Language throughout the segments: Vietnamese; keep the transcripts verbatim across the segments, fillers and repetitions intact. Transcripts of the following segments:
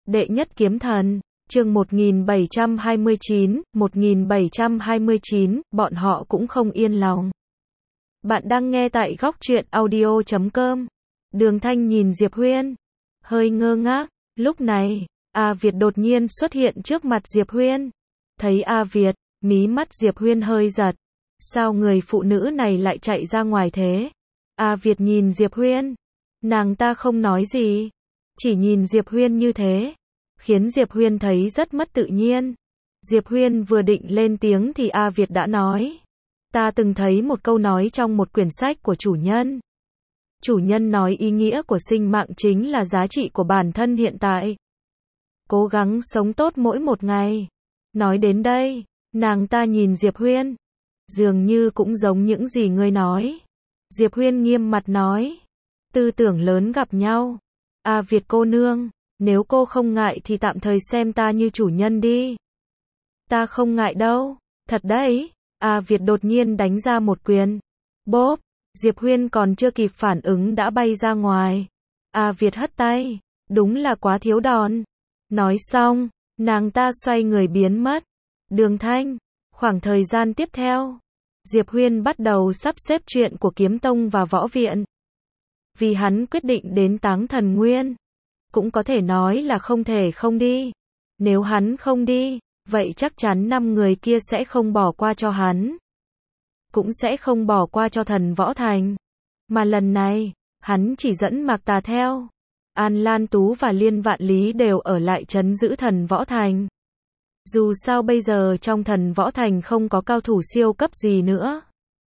Đệ nhất kiếm thần, chương một nghìn bảy trăm hai mươi chín, một nghìn bảy trăm hai mươi chín, bọn họ cũng không yên lòng. Bạn đang nghe tại góc truyện audio chấm com. Đường Thanh nhìn Diệp Huyên, hơi ngơ ngác, lúc này, A Việt đột nhiên xuất hiện trước mặt Diệp Huyên. Thấy A Việt, mí mắt Diệp Huyên hơi giật. Sao người phụ nữ này lại chạy ra ngoài thế? A Việt nhìn Diệp Huyên, nàng ta không nói gì, chỉ nhìn Diệp Huyên như thế, khiến Diệp Huyên thấy rất mất tự nhiên. Diệp Huyên vừa định lên tiếng thì A Việt đã nói, ta từng thấy một câu nói trong một quyển sách của chủ nhân. Chủ nhân nói ý nghĩa của sinh mạng chính là giá trị của bản thân hiện tại. Cố gắng sống tốt mỗi một ngày. Nói đến đây, nàng ta nhìn Diệp Huyên, dường như cũng giống những gì ngươi nói. Diệp Huyên nghiêm mặt nói, tư tưởng lớn gặp nhau. A Việt cô nương, nếu cô không ngại thì tạm thời xem ta như chủ nhân đi. Ta không ngại đâu, thật đấy. A Việt đột nhiên đánh ra một quyền. Bốp, Diệp Huyên còn chưa kịp phản ứng đã bay ra ngoài. A Việt hất tay, đúng là quá thiếu đòn. Nói xong, nàng ta xoay người biến mất. Đường Thanh, khoảng thời gian tiếp theo, Diệp Huyên bắt đầu sắp xếp chuyện của Kiếm Tông và Võ Viện. Vì hắn quyết định đến Táng Thần Nguyên, cũng có thể nói là không thể không đi. Nếu hắn không đi, vậy chắc chắn năm người kia sẽ không bỏ qua cho hắn, cũng sẽ không bỏ qua cho Thần Võ Thành. Mà lần này, hắn chỉ dẫn Mạc Tà theo. An Lan Tú và Liên Vạn Lý đều ở lại trấn giữ Thần Võ Thành. Dù sao bây giờ trong Thần Võ Thành không có cao thủ siêu cấp gì nữa.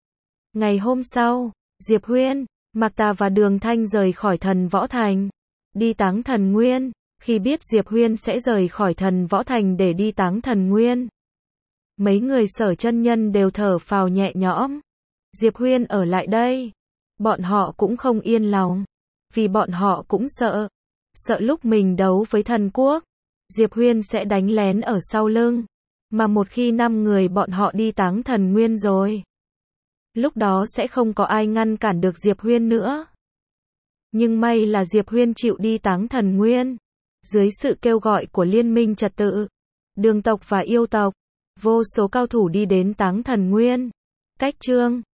Ngày hôm sau, Diệp Huyên, Mạc Tà và Đường Thanh rời khỏi Thần Võ Thành, đi Táng Thần Nguyên. Khi biết Diệp Huyên sẽ rời khỏi Thần Võ Thành để đi Táng Thần Nguyên, mấy người Sở chân nhân đều thở phào nhẹ nhõm. Diệp Huyên ở lại đây, bọn họ cũng không yên lòng, vì bọn họ cũng sợ, sợ lúc mình đấu với thần quốc, Diệp Huyên sẽ đánh lén ở sau lưng, mà một khi năm người bọn họ đi Táng Thần Nguyên rồi, lúc đó sẽ không có ai ngăn cản được Diệp Huyên nữa. Nhưng may là Diệp Huyên chịu đi Táng Thần Nguyên, dưới sự kêu gọi của Liên minh trật tự, Đường tộc và Yêu tộc, vô số cao thủ đi đến Táng Thần Nguyên. Cách chương